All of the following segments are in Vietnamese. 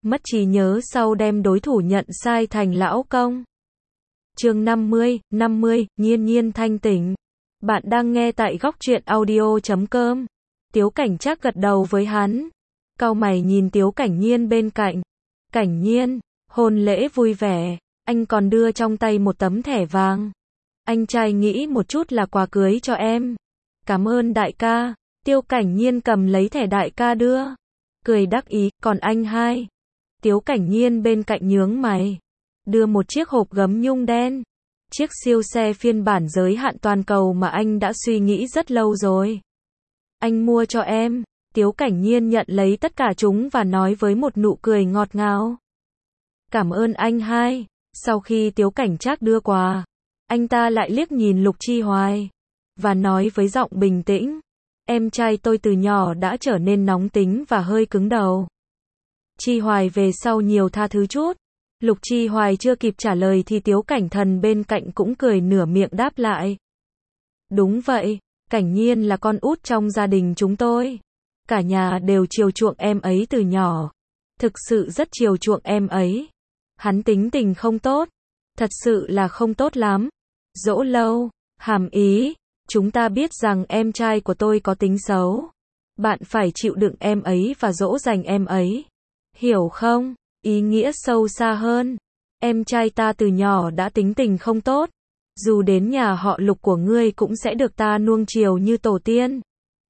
mất trí nhớ sau đem đối thủ nhận sai thành lão công. Chương 50, Nhiên Nhiên thanh tỉnh. Bạn đang nghe tại góc truyện audio.com. Tiếu Cảnh Trác gật đầu với hắn. Cau mày nhìn Tiếu Cảnh Nhiên bên cạnh. Cảnh Nhiên, hôn lễ vui vẻ, anh còn đưa trong tay một tấm thẻ vàng. Anh trai nghĩ một chút là quà cưới cho em. Cảm ơn đại ca. Tiếu Cảnh Nhiên cầm lấy thẻ đại ca đưa. Cười đắc ý, còn anh hai. Tiếu Cảnh Nhiên bên cạnh nhướng mày. Đưa một chiếc hộp gấm nhung đen. Chiếc siêu xe phiên bản giới hạn toàn cầu mà anh đã suy nghĩ rất lâu rồi. Anh mua cho em. Tiếu Cảnh Nhiên nhận lấy tất cả chúng và nói với một nụ cười ngọt ngào. Cảm ơn anh hai. Sau khi Tiếu Cảnh Trác đưa quà, anh ta lại liếc nhìn Lục Chi Hoài và nói với giọng bình tĩnh. Em trai tôi từ nhỏ đã trở nên nóng tính và hơi cứng đầu. Chi Hoài về sau nhiều tha thứ chút. Lục Chi Hoài chưa kịp trả lời thì Tiếu Cảnh Thần bên cạnh cũng cười nửa miệng đáp lại. Đúng vậy, Cảnh Nhiên là con út trong gia đình chúng tôi. Cả nhà đều chiều chuộng em ấy từ nhỏ. Thực sự rất chiều chuộng em ấy. Hắn tính tình không tốt. Thật sự là không tốt lắm. Dỗ lâu, hàm ý. Chúng ta biết rằng em trai của tôi có tính xấu. Bạn phải chịu đựng em ấy và dỗ dành em ấy. Hiểu không? Ý nghĩa sâu xa hơn. Em trai ta từ nhỏ đã tính tình không tốt. Dù đến nhà họ Lục của ngươi cũng sẽ được ta nuông chiều như tổ tiên.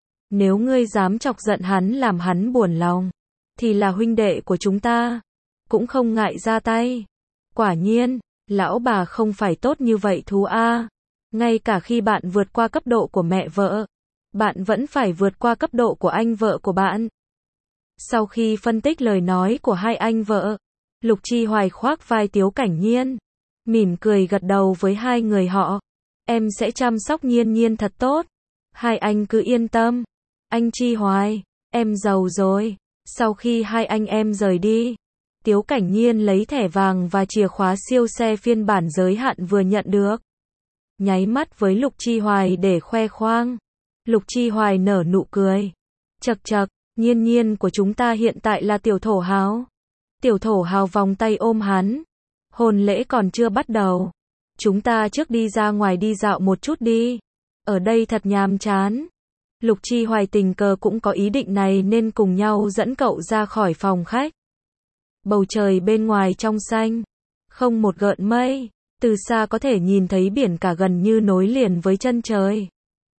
Nếu ngươi dám chọc giận hắn làm hắn buồn lòng, thì là huynh đệ của chúng ta. Cũng không ngại ra tay. Quả nhiên, lão bà không phải tốt như vậy thú a. Ngay cả khi bạn vượt qua cấp độ của mẹ vợ, bạn vẫn phải vượt qua cấp độ của anh vợ của bạn. Sau khi phân tích lời nói của hai anh vợ, Lục Chi Hoài khoác vai Tiếu Cảnh Nhiên, mỉm cười gật đầu với hai người họ. Em sẽ chăm sóc Nhiên Nhiên thật tốt. Hai anh cứ yên tâm. Anh Chi Hoài, em giàu rồi. Sau khi hai anh em rời đi, Tiếu Cảnh Nhiên lấy thẻ vàng và chìa khóa siêu xe phiên bản giới hạn vừa nhận được. Nháy mắt với Lục Chi Hoài để khoe khoang. Lục Chi Hoài nở nụ cười. Chậc chậc, Nhiên Nhiên của chúng ta hiện tại là tiểu thổ hào. Tiểu thổ hào vòng tay ôm hắn. Hôn lễ còn chưa bắt đầu. Chúng ta trước đi ra ngoài đi dạo một chút đi. Ở đây thật nhàm chán. Lục Chi Hoài tình cờ cũng có ý định này nên cùng nhau dẫn cậu ra khỏi phòng khách. Bầu trời bên ngoài trong xanh. Không một gợn mây. Từ xa có thể nhìn thấy biển cả gần như nối liền với chân trời.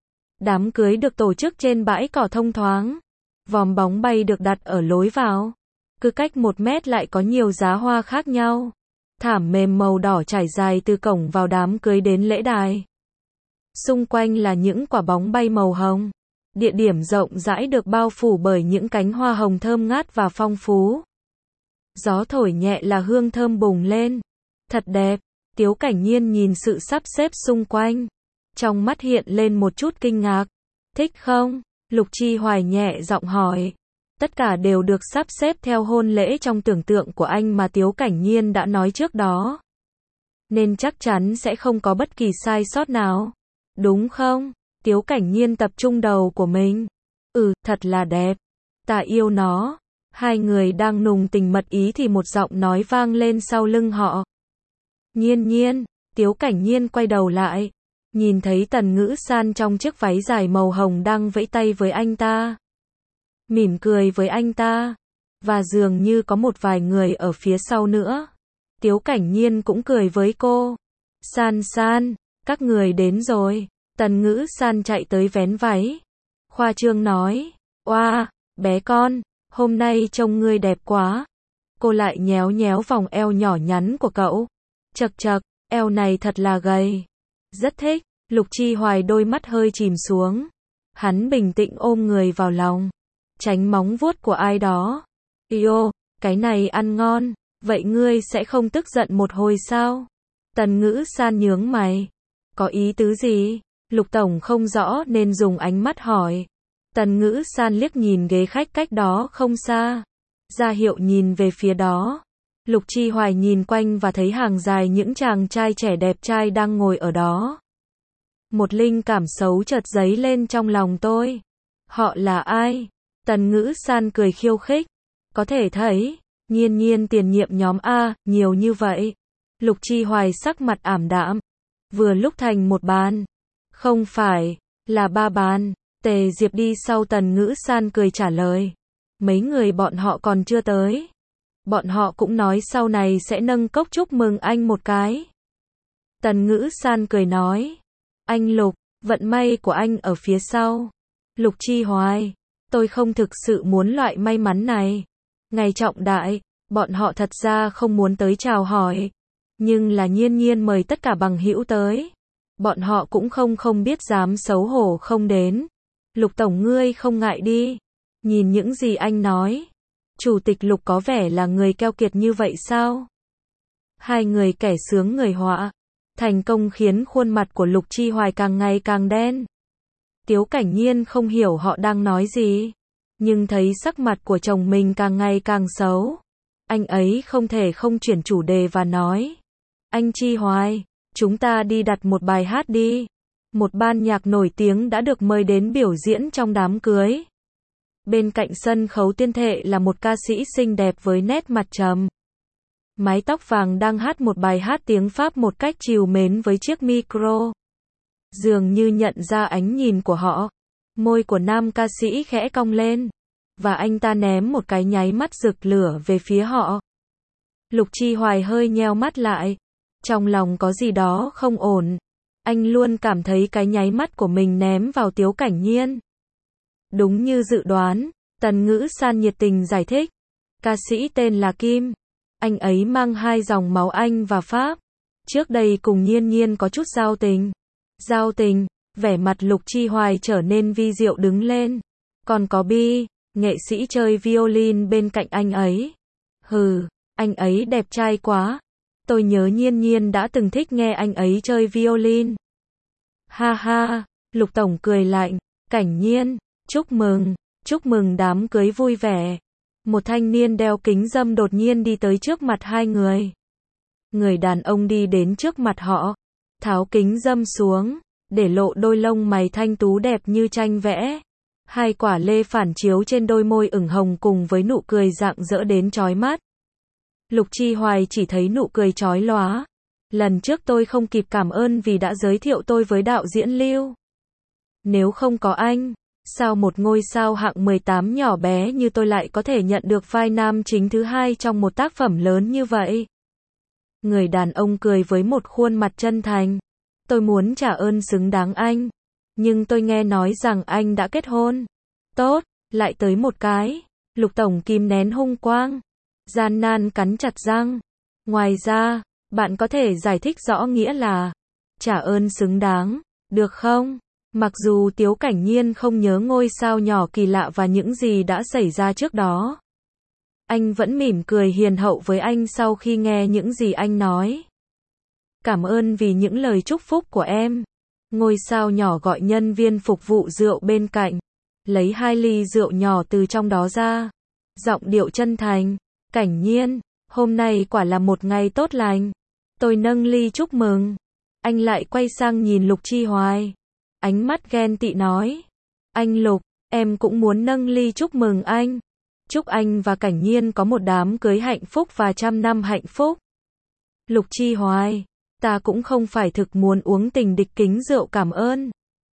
Đám cưới được tổ chức trên bãi cỏ thông thoáng. Vòm bóng bay được đặt ở lối vào. Cứ cách 1 mét lại có nhiều giá hoa khác nhau. Thảm mềm màu đỏ trải dài từ cổng vào đám cưới đến lễ đài. Xung quanh là những quả bóng bay màu hồng. Địa điểm rộng rãi được bao phủ bởi những cánh hoa hồng thơm ngát và phong phú. Gió thổi nhẹ là hương thơm bùng lên. Thật đẹp. Tiếu Cảnh Nhiên nhìn sự sắp xếp xung quanh. Trong mắt hiện lên một chút kinh ngạc. Thích không? Lục Chi Hoài nhẹ giọng hỏi. Tất cả đều được sắp xếp theo hôn lễ trong tưởng tượng của anh mà Tiếu Cảnh Nhiên đã nói trước đó. Nên chắc chắn sẽ không có bất kỳ sai sót nào. Đúng không? Tiếu Cảnh Nhiên tập trung đầu của mình. Thật là đẹp. Ta yêu nó. Hai người đang nùng tình mật ý thì một giọng nói vang lên sau lưng họ. Nhiên Nhiên. Tiếu Cảnh Nhiên quay đầu lại. Nhìn thấy Tần Ngữ San trong chiếc váy dài màu hồng đang vẫy tay với anh ta. Mỉm cười với anh ta. Và dường như có một vài người ở phía sau nữa. Tiếu Cảnh Nhiên cũng cười với cô. San San, các người đến rồi. Tần Ngữ San chạy tới vén váy. Khoa trương nói. Oa, bé con, hôm nay trông ngươi đẹp quá. Cô lại nhéo nhéo vòng eo nhỏ nhắn của cậu. Chậc chậc, eo này thật là gầy. Rất thích. Lục Chi Hoài đôi mắt hơi chìm xuống. Hắn bình tĩnh ôm người vào lòng. Tránh móng vuốt của ai đó. Yêu, cái này ăn ngon. Vậy ngươi sẽ không tức giận một hồi sao? Tần Ngữ San nhướng mày. Có ý tứ gì? Lục Tổng không rõ nên dùng ánh mắt hỏi. Tần Ngữ San liếc nhìn ghế khách cách đó không xa. Ra hiệu nhìn về phía đó. Lục Chi Hoài nhìn quanh và thấy hàng dài những chàng trai trẻ đẹp trai đang ngồi ở đó. Một linh cảm xấu chợt dấy lên trong lòng tôi. Họ là ai? Tần Ngữ San cười khiêu khích. Có thể thấy, Nhiên Nhiên tiền nhiệm nhóm A, nhiều như vậy. Lục Chi Hoài sắc mặt ảm đạm. Vừa lúc thành một bàn. Không phải, là ba bàn. Tề Diệp đi sau Tần Ngữ San cười trả lời. Mấy người bọn họ còn chưa tới. Bọn họ cũng nói sau này sẽ nâng cốc chúc mừng anh một cái. Tần Ngữ San cười nói. Anh Lục, vận may của anh ở phía sau. Lục Chi Hoài, tôi không thực sự muốn loại may mắn này. Ngày trọng đại, bọn họ thật ra không muốn tới chào hỏi. Nhưng là Nhiên Nhiên mời tất cả bằng hữu tới. Bọn họ cũng không biết dám xấu hổ không đến. Lục Tổng ngươi không ngại đi. Nhìn những gì anh nói. Chủ tịch Lục có vẻ là người keo kiệt như vậy sao? Hai người kẻ sướng người họa. Thành công khiến khuôn mặt của Lục Chi Hoài càng ngày càng đen. Tiếu Cảnh Nhiên không hiểu họ đang nói gì. Nhưng thấy sắc mặt của chồng mình càng ngày càng xấu. Anh ấy không thể không chuyển chủ đề và nói. Anh Chi Hoài, chúng ta đi đặt một bài hát đi. Một ban nhạc nổi tiếng đã được mời đến biểu diễn trong đám cưới. Bên cạnh sân khấu tuyên thệ là một ca sĩ xinh đẹp với nét mặt trầm. Mái tóc vàng đang hát một bài hát tiếng Pháp một cách trìu mến với chiếc micro. Dường như nhận ra ánh nhìn của họ. Môi của nam ca sĩ khẽ cong lên. Và anh ta ném một cái nháy mắt rực lửa về phía họ. Lục Chi Hoài hơi nheo mắt lại. Trong lòng có gì đó không ổn. Anh luôn cảm thấy cái nháy mắt của mình ném vào Tiếu Cảnh Nhiên. Đúng như dự đoán, Tần Ngữ San nhiệt tình giải thích. Ca sĩ tên là Kim. Anh ấy mang hai dòng máu Anh và Pháp. Trước đây cùng Nhiên Nhiên có chút giao tình. Giao tình, vẻ mặt Lục Chi Hoài trở nên vi diệu đứng lên. Còn có Bi, nghệ sĩ chơi violin bên cạnh anh ấy. Hừ, anh ấy đẹp trai quá. Tôi nhớ Nhiên Nhiên đã từng thích nghe anh ấy chơi violin. Ha ha, Lục Tổng cười lạnh. Cảnh Nhiên, chúc mừng đám cưới vui vẻ. Một thanh niên đeo kính râm đột nhiên đi tới trước mặt hai người. Người đàn ông đi đến trước mặt họ, tháo kính râm xuống, để lộ đôi lông mày thanh tú đẹp như tranh vẽ. Hai quả lê phản chiếu trên đôi môi ửng hồng cùng với nụ cười rạng rỡ đến chói mắt. Lục Chi Hoài chỉ thấy nụ cười chói lóa. Lần trước tôi không kịp cảm ơn vì đã giới thiệu tôi với đạo diễn Lưu. Nếu không có anh, sao một ngôi sao hạng 18 nhỏ bé như tôi lại có thể nhận được vai nam chính thứ hai trong một tác phẩm lớn như vậy? Người đàn ông cười với một khuôn mặt chân thành. Tôi muốn trả ơn xứng đáng anh. Nhưng tôi nghe nói rằng anh đã kết hôn. Tốt, lại tới một cái. Lục Tổng kìm nén hung quang. Gian nan cắn chặt răng. Ngoài ra, bạn có thể giải thích rõ nghĩa là trả ơn xứng đáng, được không? Mặc dù Tiếu Cảnh Nhiên không nhớ ngôi sao nhỏ kỳ lạ và những gì đã xảy ra trước đó. Anh vẫn mỉm cười hiền hậu với anh sau khi nghe những gì anh nói. Cảm ơn vì những lời chúc phúc của em. Ngôi sao nhỏ gọi nhân viên phục vụ rượu bên cạnh. Lấy 2 ly rượu nhỏ từ trong đó ra. Giọng điệu chân thành. Cảnh Nhiên, hôm nay quả là một ngày tốt lành. Tôi nâng ly chúc mừng. Anh lại quay sang nhìn Lục Chi Hoài. Ánh mắt ghen tị nói. Anh Lục, em cũng muốn nâng ly chúc mừng anh. Chúc anh và Cảnh Nhiên có một đám cưới hạnh phúc và 100 năm hạnh phúc. Lục Chi Hoài, ta cũng không phải thực muốn uống tình địch kính rượu cảm ơn.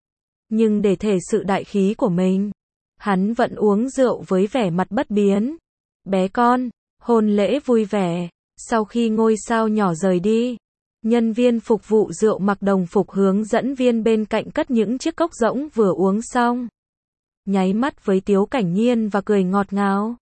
Nhưng để thể sự đại khí của mình, hắn vẫn uống rượu với vẻ mặt bất biến. Bé con, hôn lễ vui vẻ. Sau khi ngôi sao nhỏ rời đi, nhân viên phục vụ rượu mặc đồng phục hướng dẫn viên bên cạnh cất những chiếc cốc rỗng vừa uống xong. Nháy mắt với Tiếu Cảnh Nhiên và cười ngọt ngào.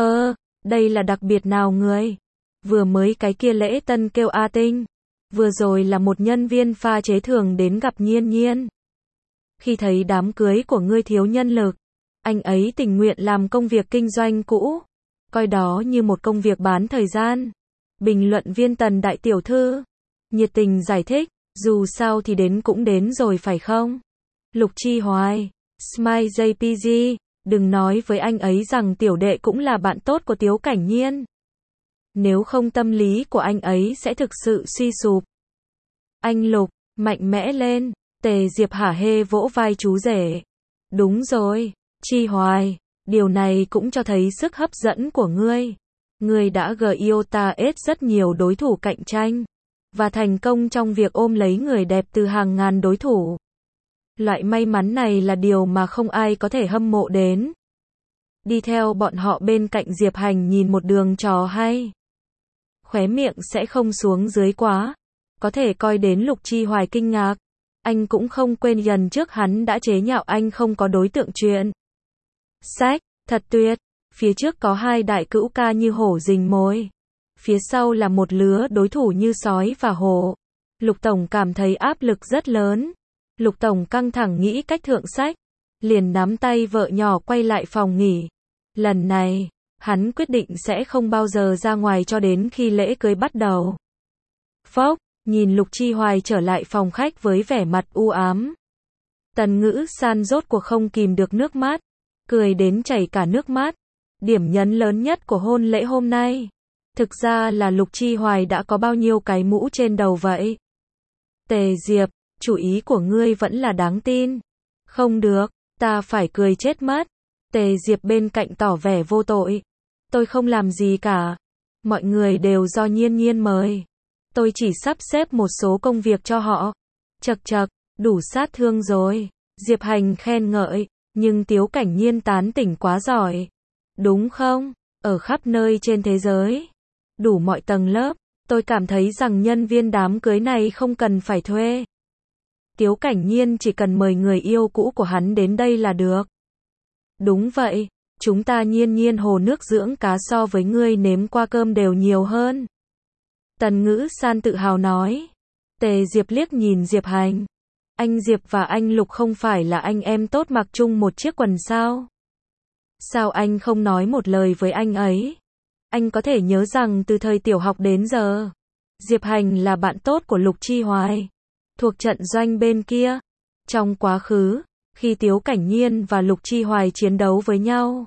Đây là đặc biệt nào người? Vừa mới cái kia lễ tân kêu A Tinh. Vừa rồi là một nhân viên pha chế thường đến gặp Nhiên Nhiên. Khi thấy đám cưới của ngươi thiếu nhân lực, anh ấy tình nguyện làm công việc kinh doanh cũ. Coi đó như một công việc bán thời gian. Bình luận viên Tần Đại Tiểu Thư nhiệt tình giải thích, dù sao thì đến cũng đến rồi phải không? Lục Chi Hoài, Smile JPG, đừng nói với anh ấy rằng tiểu đệ cũng là bạn tốt của Tiếu Cảnh Nhiên. Nếu không tâm lý của anh ấy sẽ thực sự suy sụp. Anh Lục, mạnh mẽ lên. Tề Diệp hả hê vỗ vai chú rể. Đúng rồi, Chi Hoài, điều này cũng cho thấy sức hấp dẫn của ngươi. Người đã GIOTA rất nhiều đối thủ cạnh tranh, và thành công trong việc ôm lấy người đẹp từ hàng ngàn đối thủ. Loại may mắn này là điều mà không ai có thể hâm mộ đến. Đi theo bọn họ bên cạnh Diệp Hành nhìn một đường trò hay. Khóe miệng sẽ không xuống dưới quá. Có thể coi đến Lục Chi Hoài kinh ngạc. Anh cũng không quên lần trước hắn đã chế nhạo anh không có đối tượng chuyện. Sách, thật tuyệt. Phía trước có hai đại cữu ca như hổ rình mồi. Phía sau là một lứa đối thủ như sói và hổ. Lục Tổng cảm thấy áp lực rất lớn. Lục Tổng căng thẳng nghĩ cách thượng sách. Liền nắm tay vợ nhỏ quay lại phòng nghỉ. Lần này, hắn quyết định sẽ không bao giờ ra ngoài cho đến khi lễ cưới bắt đầu. Phốc, nhìn Lục Chi Hoài trở lại phòng khách với vẻ mặt u ám. Tần Ngữ San rốt cuộc không kìm được nước mắt. Cười đến chảy cả nước mắt. Điểm nhấn lớn nhất của hôn lễ hôm nay. Thực ra là Lục Chi Hoài đã có bao nhiêu cái mũ trên đầu vậy? Tề Diệp, chủ ý của ngươi vẫn là đáng tin. Không được, ta phải cười chết mất. Tề Diệp bên cạnh tỏ vẻ vô tội. Tôi không làm gì cả. Mọi người đều do Nhiên Nhiên mời. Tôi chỉ sắp xếp một số công việc cho họ. Chậc chậc, đủ sát thương rồi. Diệp Hành khen ngợi, nhưng Tiếu Cảnh Nhiên tán tỉnh quá giỏi. Đúng không? Ở khắp nơi trên thế giới, đủ mọi tầng lớp, tôi cảm thấy rằng nhân viên đám cưới này không cần phải thuê. Tiếu Cảnh Nhiên chỉ cần mời người yêu cũ của hắn đến đây là được. Đúng vậy, chúng ta Nhiên Nhiên hồ nước dưỡng cá so với ngươi nếm qua cơm đều nhiều hơn. Tần Ngữ San tự hào nói. Tề Diệp liếc nhìn Diệp Hành. Anh Diệp và anh Lục không phải là anh em tốt mặc chung một chiếc quần sao? Sao anh không nói một lời với anh ấy? Anh có thể nhớ rằng từ thời tiểu học đến giờ, Diệp Hành là bạn tốt của Lục Chi Hoài, thuộc trận doanh bên kia. Trong quá khứ, khi Tiếu Cảnh Nhiên và Lục Chi Hoài chiến đấu với nhau,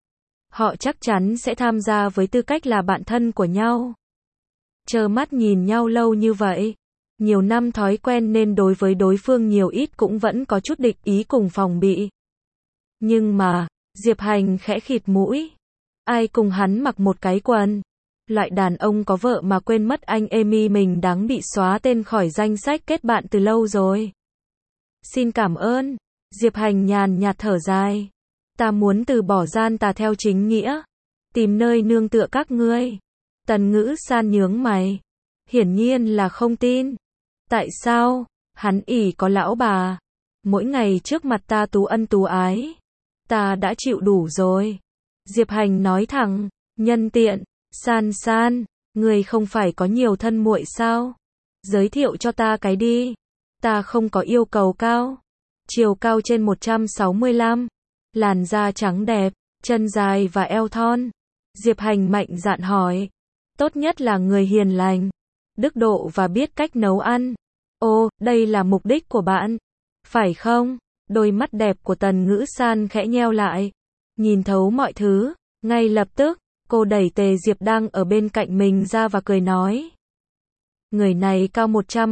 họ chắc chắn sẽ tham gia với tư cách là bạn thân của nhau. Trơ mắt nhìn nhau lâu như vậy, nhiều năm thói quen nên đối với đối phương nhiều ít cũng vẫn có chút địch ý cùng phòng bị. Nhưng mà, Diệp Hành khẽ khịt mũi. Ai cùng hắn mặc một cái quần? Loại đàn ông có vợ mà quên mất anh Amy mình đáng bị xóa tên khỏi danh sách kết bạn từ lâu rồi. Xin cảm ơn. Diệp Hành nhàn nhạt thở dài. Ta muốn từ bỏ gian tà theo chính nghĩa. Tìm nơi nương tựa các ngươi. Tần Ngữ San nhướng mày. Hiển nhiên là không tin. Tại sao? Hắn ỷ có lão bà. Mỗi ngày trước mặt ta tú ân tú ái. Ta đã chịu đủ rồi. Diệp Hành nói thẳng, nhân tiện, San San, người không phải có nhiều thân muội sao? Giới thiệu cho ta cái đi. Ta không có yêu cầu cao. Chiều cao trên 165, làn da trắng đẹp, chân dài và eo thon. Diệp Hành mạnh dạn hỏi. Tốt nhất là người hiền lành, đức độ và biết cách nấu ăn. Ô, đây là mục đích của bạn, phải không? Đôi mắt đẹp của Tần Ngữ San khẽ nheo lại, nhìn thấu mọi thứ. Ngay lập tức, cô đẩy Tề Diệp đang ở bên cạnh mình ra và cười nói. Người này cao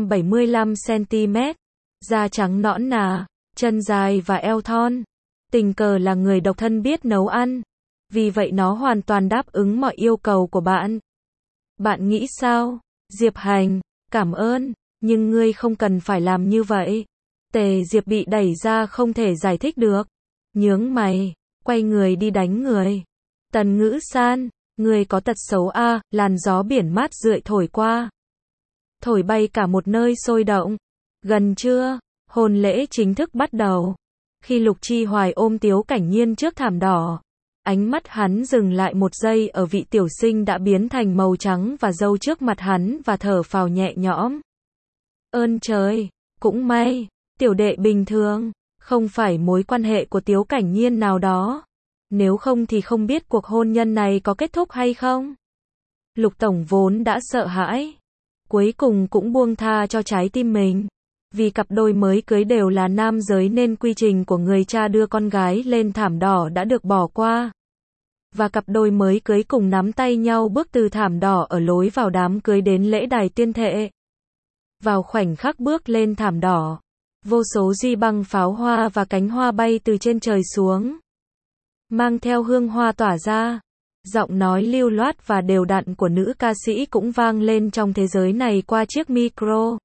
175cm, da trắng nõn nà, chân dài và eo thon. Tình cờ là người độc thân biết nấu ăn. Vì vậy nó hoàn toàn đáp ứng mọi yêu cầu của bạn. Bạn nghĩ sao? Diệp Hành, cảm ơn, nhưng ngươi không cần phải làm như vậy. Tề Diệp bị đẩy ra không thể giải thích được. Nhướng mày, quay người đi đánh người. Tần Ngữ San, ngươi có tật xấu à? Làn gió biển mát rượi thổi qua. Thổi bay cả một nơi sôi động. Gần trưa, hôn lễ chính thức bắt đầu. Khi Lục Chi Hoài ôm Tiếu Cảnh Nhiên trước thảm đỏ, ánh mắt hắn dừng lại một giây ở vị tiểu sinh đã biến thành màu trắng và râu trước mặt hắn và thở phào nhẹ nhõm. Ơn trời, cũng may, tiểu đệ bình thường, không phải mối quan hệ của Tiếu Cảnh Nhiên nào đó. Nếu không thì không biết cuộc hôn nhân này có kết thúc hay không. Lục Tổng vốn đã sợ hãi, cuối cùng cũng buông tha cho trái tim mình. Vì cặp đôi mới cưới đều là nam giới nên quy trình của người cha đưa con gái lên thảm đỏ đã được bỏ qua. Và cặp đôi mới cưới cùng nắm tay nhau bước từ thảm đỏ ở lối vào đám cưới đến lễ đài tuyên thệ. Vào khoảnh khắc bước lên thảm đỏ, vô số duy băng pháo hoa và cánh hoa bay từ trên trời xuống, mang theo hương hoa tỏa ra. Giọng nói lưu loát và đều đặn của nữ ca sĩ cũng vang lên trong thế giới này qua chiếc micro.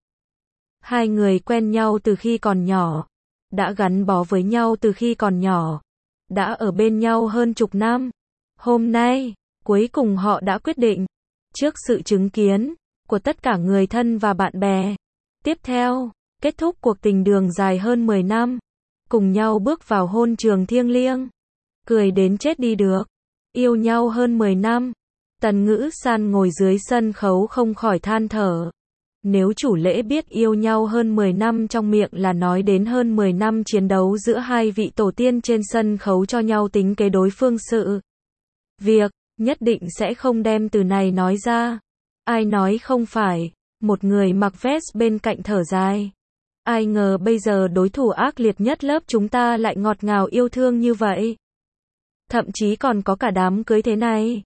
Hai người quen nhau từ khi còn nhỏ, đã gắn bó với nhau từ khi còn nhỏ, đã ở bên nhau hơn chục năm. Hôm nay, cuối cùng họ đã quyết định, trước sự chứng kiến của tất cả người thân và bạn bè. Tiếp theo, kết thúc cuộc tình đường dài hơn 10 năm, cùng nhau bước vào hôn trường thiêng liêng. Cười đến chết đi được. Yêu nhau hơn 10 năm. Tần Ngữ San ngồi dưới sân khấu không khỏi than thở. Nếu chủ lễ biết yêu nhau hơn 10 năm trong miệng là nói đến hơn 10 năm chiến đấu giữa hai vị tổ tiên trên sân khấu cho nhau tính kế đối phương sự việc, nhất định sẽ không đem từ này nói ra. Ai nói không phải, một người mặc vest bên cạnh thở dài. Ai ngờ bây giờ đối thủ ác liệt nhất lớp chúng ta lại ngọt ngào yêu thương như vậy. Thậm chí còn có cả đám cưới thế này.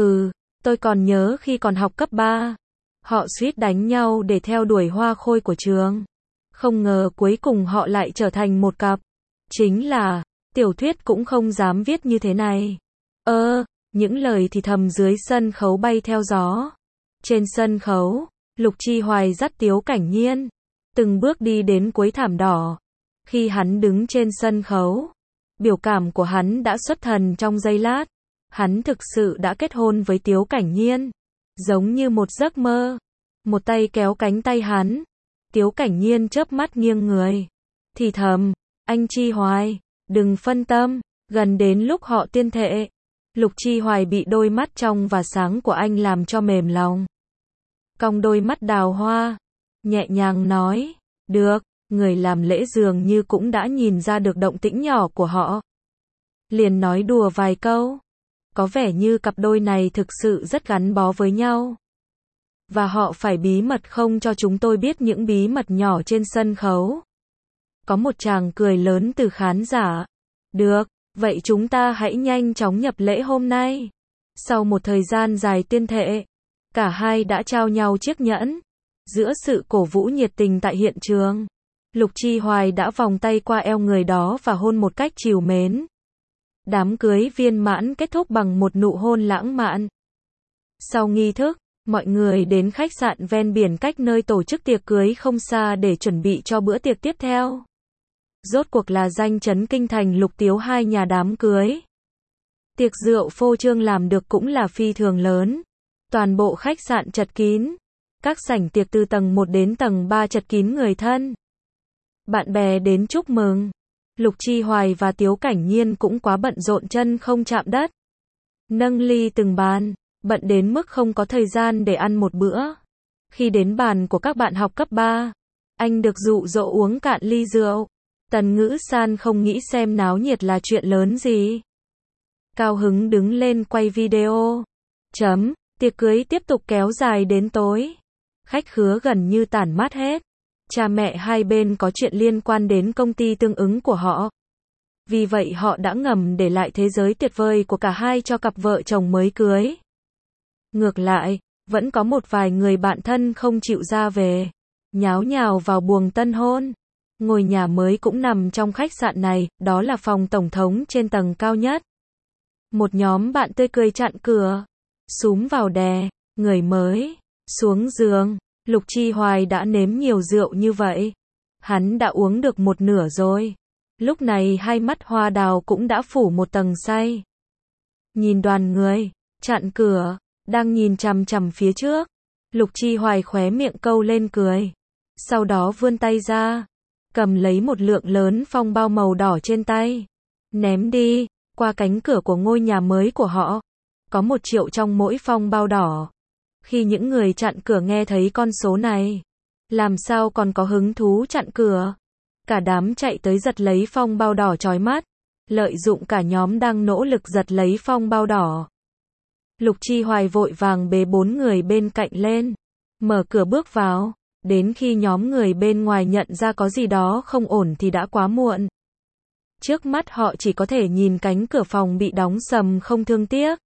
Tôi còn nhớ khi còn học cấp 3. Họ suýt đánh nhau để theo đuổi hoa khôi của trường. Không ngờ cuối cùng họ lại trở thành một cặp. Chính là, tiểu thuyết cũng không dám viết như thế này. Những lời thì thầm dưới sân khấu bay theo gió. Trên sân khấu, Lục Chi Hoài dắt Tiếu Cảnh Nhiên, từng bước đi đến cuối thảm đỏ. Khi hắn đứng trên sân khấu, biểu cảm của hắn đã xuất thần trong giây lát. Hắn thực sự đã kết hôn với Tiếu Cảnh Nhiên. Giống như một giấc mơ. Một tay kéo cánh tay hắn. Tiếu Cảnh Nhiên chớp mắt nghiêng người. Thì thầm, anh Chi Hoài, đừng phân tâm, gần đến lúc họ tuyên thệ. Lục Chi Hoài bị đôi mắt trong và sáng của anh làm cho mềm lòng. Cong đôi mắt đào hoa, nhẹ nhàng nói, được, người làm lễ dường như cũng đã nhìn ra được động tĩnh nhỏ của họ. Liền nói đùa vài câu. Có vẻ như cặp đôi này thực sự rất gắn bó với nhau. Và họ phải bí mật không cho chúng tôi biết những bí mật nhỏ trên sân khấu. Có một tràng cười lớn từ khán giả. Được, vậy chúng ta hãy nhanh chóng nhập lễ hôm nay. Sau một thời gian dài tuyên thệ, cả hai đã trao nhau chiếc nhẫn. Giữa sự cổ vũ nhiệt tình tại hiện trường, Lục Chi Hoài đã vòng tay qua eo người đó và hôn một cách trìu mến. Đám cưới viên mãn kết thúc bằng một nụ hôn lãng mạn. Sau nghi thức, mọi người đến khách sạn ven biển cách nơi tổ chức tiệc cưới không xa để chuẩn bị cho bữa tiệc tiếp theo. Rốt cuộc là danh chấn kinh thành Lục Tiếu hai nhà đám cưới. Tiệc rượu phô trương làm được cũng là phi thường lớn. Toàn bộ khách sạn chật kín. Các sảnh tiệc từ tầng 1 đến tầng 3 chật kín người thân. Bạn bè đến chúc mừng. Lục Chi Hoài và Tiếu Cảnh Nhiên cũng quá bận rộn chân không chạm đất. Nâng ly từng bàn, bận đến mức không có thời gian để ăn một bữa. Khi đến bàn của các bạn học cấp 3, anh được dụ dỗ uống cạn ly rượu. Tần Ngữ San không nghĩ xem náo nhiệt là chuyện lớn gì. Cao hứng đứng lên quay video. Tiệc cưới tiếp tục kéo dài đến tối. Khách khứa gần như tản mát hết. Cha mẹ hai bên có chuyện liên quan đến công ty tương ứng của họ. Vì vậy họ đã ngầm để lại thế giới tuyệt vời của cả hai cho cặp vợ chồng mới cưới. Ngược lại, vẫn có một vài người bạn thân không chịu ra về, nháo nhào vào buồng tân hôn. Ngôi nhà mới cũng nằm trong khách sạn này, đó là phòng tổng thống trên tầng cao nhất. Một nhóm bạn tươi cười chặn cửa, xúm vào đè, người mới, xuống giường. Lục Chi Hoài đã nếm nhiều rượu như vậy. Hắn đã uống được một nửa rồi. Lúc này hai mắt hoa đào cũng đã phủ một tầng say. Nhìn đoàn người, chặn cửa, đang nhìn chằm chằm phía trước. Lục Chi Hoài khóe miệng câu lên cười. Sau đó vươn tay ra, cầm lấy một lượng lớn phong bao màu đỏ trên tay. Ném đi, qua cánh cửa của ngôi nhà mới của họ. Có 1 triệu trong mỗi phong bao đỏ. Khi những người chặn cửa nghe thấy con số này, làm sao còn có hứng thú chặn cửa. Cả đám chạy tới giật lấy phong bao đỏ chói mắt, lợi dụng cả nhóm đang nỗ lực giật lấy phong bao đỏ. Lục Chi Hoài vội vàng bế 4 người bên cạnh lên, mở cửa bước vào, đến khi nhóm người bên ngoài nhận ra có gì đó không ổn thì đã quá muộn. Trước mắt họ chỉ có thể nhìn cánh cửa phòng bị đóng sầm không thương tiếc.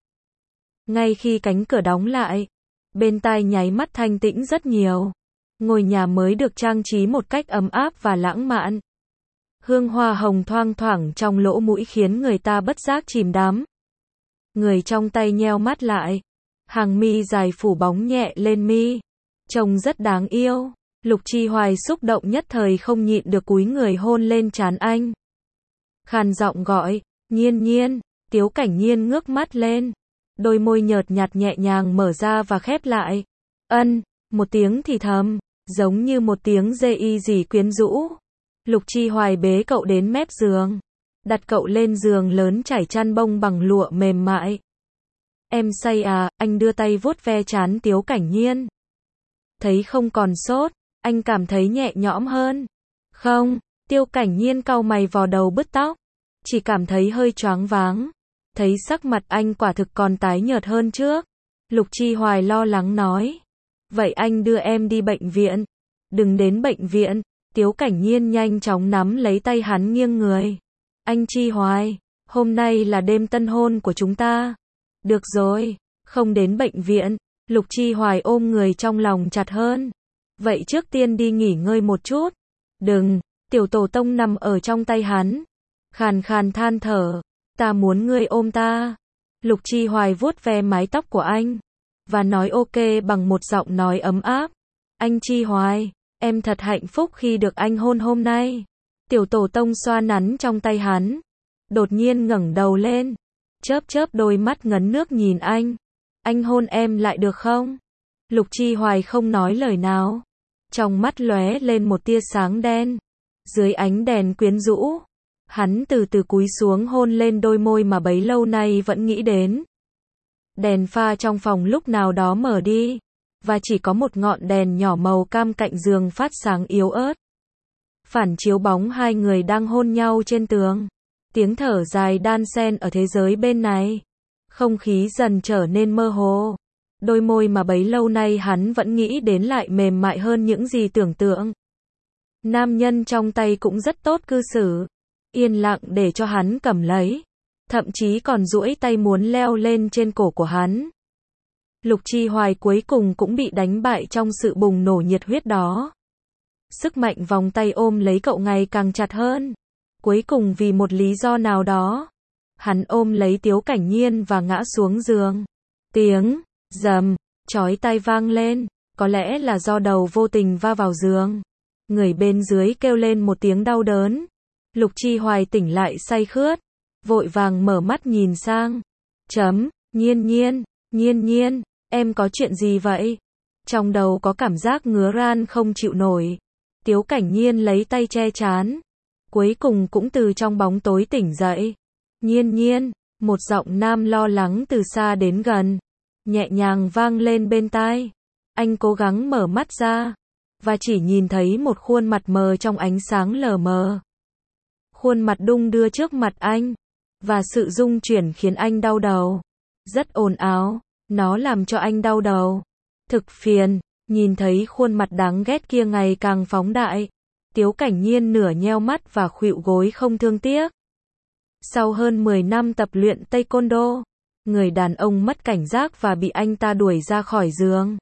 Ngay khi cánh cửa đóng lại, bên tai nháy mắt thanh tĩnh rất nhiều. Ngôi nhà mới được trang trí một cách ấm áp và lãng mạn. Hương hoa hồng thoang thoảng trong lỗ mũi khiến người ta bất giác chìm đắm. Người trong tay nheo mắt lại. Hàng mi dài phủ bóng nhẹ lên mi. Trông rất đáng yêu. Lục Chi Hoài xúc động nhất thời không nhịn được cúi người hôn lên trán anh. Khàn giọng gọi, Nhiên Nhiên. Tiếu Cảnh Nhiên ngước mắt lên. Đôi môi nhợt nhạt nhẹ nhàng mở ra và khép lại. Ân, một tiếng thì thầm, giống như một tiếng dê y gì quyến rũ. Lục Chi Hoài bế cậu đến mép giường. Đặt cậu lên giường lớn trải chăn bông bằng lụa mềm mại. Em say à, anh đưa tay vuốt ve trán Tiếu Cảnh Nhiên. Thấy không còn sốt, anh cảm thấy nhẹ nhõm hơn. Không, Tiếu Cảnh Nhiên cau mày vò đầu bứt tóc. Chỉ cảm thấy hơi choáng váng. Thấy sắc mặt anh quả thực còn tái nhợt hơn trước. Lục Chi Hoài lo lắng nói. Vậy anh đưa em đi bệnh viện. Đừng đến bệnh viện. Tiếu Cảnh Nhiên nhanh chóng nắm lấy tay hắn nghiêng người. Anh Chi Hoài, hôm nay là đêm tân hôn của chúng ta. Được rồi, không đến bệnh viện. Lục Chi Hoài ôm người trong lòng chặt hơn. Vậy trước tiên đi nghỉ ngơi một chút. Đừng, Tiểu Tổ Tông nằm ở trong tay hắn. Khàn khàn than thở. Ta muốn ngươi ôm ta. Lục Chi Hoài vuốt ve mái tóc của anh. Và nói ok bằng một giọng nói ấm áp. Anh Chi Hoài, em thật hạnh phúc khi được anh hôn hôm nay. Tiểu Tổ Tông xoa nắn trong tay hắn. Đột nhiên ngẩng đầu lên. Chớp chớp đôi mắt ngấn nước nhìn anh. Anh hôn em lại được không? Lục Chi Hoài không nói lời nào. Trong mắt lóe lên một tia sáng đen. Dưới ánh đèn quyến rũ. Hắn từ từ cúi xuống hôn lên đôi môi mà bấy lâu nay vẫn nghĩ đến. Đèn pha trong phòng lúc nào đó mở đi. Và chỉ có một ngọn đèn nhỏ màu cam cạnh giường phát sáng yếu ớt. Phản chiếu bóng hai người đang hôn nhau trên tường. Tiếng thở dài đan xen ở thế giới bên này. Không khí dần trở nên mơ hồ. Đôi môi mà bấy lâu nay hắn vẫn nghĩ đến lại mềm mại hơn những gì tưởng tượng. Nam nhân trong tay cũng rất tốt cư xử. Yên lặng để cho hắn cầm lấy. Thậm chí còn duỗi tay muốn leo lên trên cổ của hắn. Lục Chi Hoài cuối cùng cũng bị đánh bại trong sự bùng nổ nhiệt huyết đó. Sức mạnh vòng tay ôm lấy cậu ngày càng chặt hơn. Cuối cùng vì một lý do nào đó, hắn ôm lấy Tiếu Cảnh Nhiên và ngã xuống giường. Tiếng rầm chói tai vang lên, có lẽ là do đầu vô tình va vào giường. Người bên dưới kêu lên một tiếng đau đớn. Lục Chi Hoài tỉnh lại say khướt, vội vàng mở mắt nhìn sang. Nhiên Nhiên, Nhiên Nhiên, em có chuyện gì vậy? Trong đầu có cảm giác ngứa ran không chịu nổi. Tiếu Cảnh Nhiên lấy tay che trán. Cuối cùng cũng từ trong bóng tối tỉnh dậy. Nhiên Nhiên, một giọng nam lo lắng từ xa đến gần. Nhẹ nhàng vang lên bên tai. Anh cố gắng mở mắt ra. Và chỉ nhìn thấy một khuôn mặt mờ trong ánh sáng lờ mờ. Khuôn mặt đung đưa trước mặt anh. Và sự rung chuyển khiến anh đau đầu. Rất ồn ào. Nó làm cho anh đau đầu. Thực phiền. Nhìn thấy khuôn mặt đáng ghét kia ngày càng phóng đại. Tiếu Cảnh Nhiên nửa nheo mắt và khuỵu gối không thương tiếc. Sau hơn 10 năm tập luyện Taekwondo, người đàn ông mất cảnh giác và bị anh ta đuổi ra khỏi giường.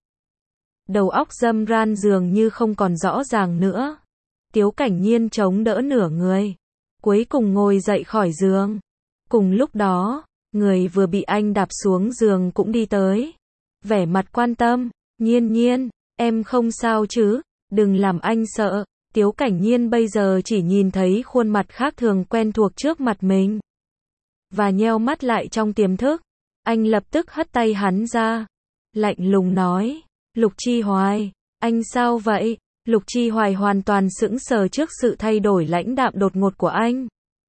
Đầu óc dâm ran dường như không còn rõ ràng nữa. Tiếu Cảnh Nhiên chống đỡ nửa người. Cuối cùng ngồi dậy khỏi giường. Cùng lúc đó, người vừa bị anh đạp xuống giường cũng đi tới. Vẻ mặt quan tâm. Nhiên Nhiên, em không sao chứ? Đừng làm anh sợ. Tiếu Cảnh Nhiên bây giờ chỉ nhìn thấy khuôn mặt khác thường quen thuộc trước mặt mình. Và nheo mắt lại trong tiềm thức. Anh lập tức hất tay hắn ra. Lạnh lùng nói. Lục Chi Hoài, anh sao vậy? Lục Chi Hoài hoàn toàn sững sờ trước sự thay đổi lãnh đạm đột ngột của anh.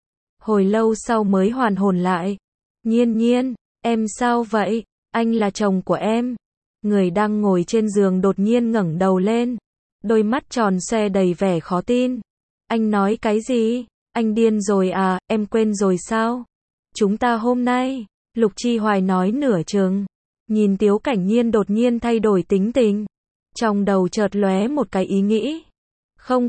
Hồi lâu sau mới hoàn hồn lại. Nhiên Nhiên, em sao vậy? Anh là chồng của em. Người đang ngồi trên giường đột nhiên ngẩng đầu lên. Đôi mắt tròn xoe đầy vẻ khó tin. Anh nói cái gì? Anh điên rồi à, em quên rồi sao? Chúng ta hôm nay, Lục Chi Hoài nói nửa chừng. Nhìn Tiếu Cảnh Nhiên đột nhiên thay đổi tính tình. Trong đầu chợt lóe một cái ý nghĩ. Không,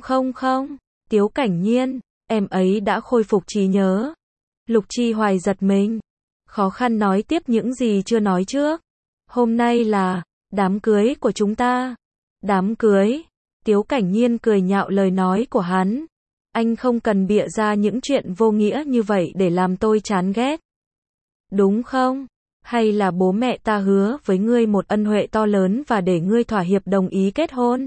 Tiếu Cảnh Nhiên, em ấy đã khôi phục trí nhớ. Lục Chi Hoài giật mình. Khó khăn nói tiếp những gì chưa nói trước. Hôm nay là đám cưới của chúng ta. Đám cưới. Tiếu Cảnh Nhiên cười nhạo lời nói của hắn. Anh không cần bịa ra những chuyện vô nghĩa như vậy để làm tôi chán ghét. Đúng không? Hay là bố mẹ ta hứa với ngươi một ân huệ to lớn và để ngươi thỏa hiệp đồng ý kết hôn?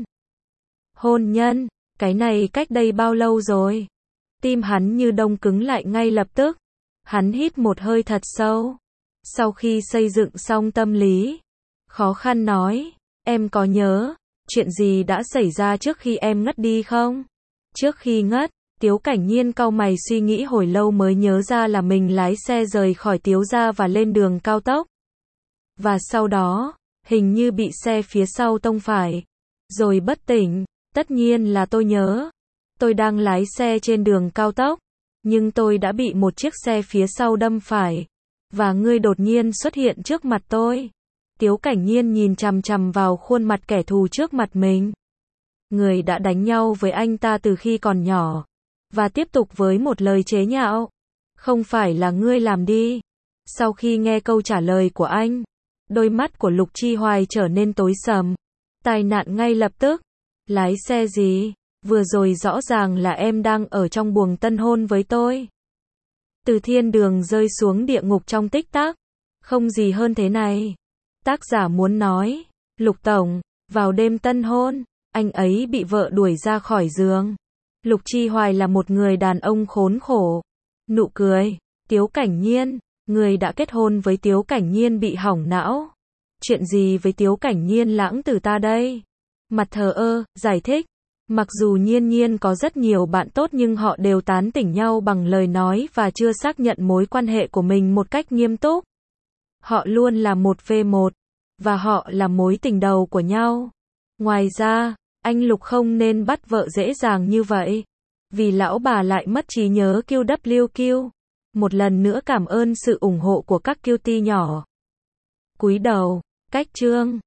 Hôn nhân, cái này cách đây bao lâu rồi? Tim hắn như đông cứng lại ngay lập tức. Hắn hít một hơi thật sâu. Sau khi xây dựng xong tâm lý, khó khăn nói, em có nhớ chuyện gì đã xảy ra trước khi em ngất đi không? Trước khi ngất, Tiếu Cảnh Nhiên cau mày suy nghĩ hồi lâu mới nhớ ra là mình lái xe rời khỏi Tiếu gia và lên đường cao tốc. Và sau đó, hình như bị xe phía sau tông phải, rồi bất tỉnh. Tất nhiên là tôi nhớ. Tôi đang lái xe trên đường cao tốc, nhưng tôi đã bị một chiếc xe phía sau đâm phải. Và ngươi đột nhiên xuất hiện trước mặt tôi. Tiếu Cảnh Nhiên nhìn chằm chằm vào khuôn mặt kẻ thù trước mặt mình. Người đã đánh nhau với anh ta từ khi còn nhỏ. Và tiếp tục với một lời chế nhạo. Không phải là ngươi làm đi. Sau khi nghe câu trả lời của anh, đôi mắt của Lục Chi Hoài trở nên tối sầm. Tai nạn ngay lập tức. Lái xe gì? Vừa rồi rõ ràng là em đang ở trong buồng tân hôn với tôi. Từ thiên đường rơi xuống địa ngục trong tích tắc. Không gì hơn thế này. Tác giả muốn nói, Lục Tổng, vào đêm tân hôn, anh ấy bị vợ đuổi ra khỏi giường. Lục Chi Hoài là một người đàn ông khốn khổ. Nụ cười, Tiếu Cảnh Nhiên, người đã kết hôn với Tiếu Cảnh Nhiên bị hỏng não. Chuyện gì với Tiếu Cảnh Nhiên lãng tử ta đây? Mặt thờ ơ, giải thích. Mặc dù Nhiên Nhiên có rất nhiều bạn tốt nhưng họ đều tán tỉnh nhau bằng lời nói và chưa xác nhận mối quan hệ của mình một cách nghiêm túc. Họ luôn là 1v1, và họ là mối tình đầu của nhau. Ngoài ra, anh Lục không nên bắt vợ dễ dàng như vậy. Vì lão bà lại mất trí nhớ QWQ. Một lần nữa cảm ơn sự ủng hộ của các cutie nhỏ. Cúi đầu, cách chương.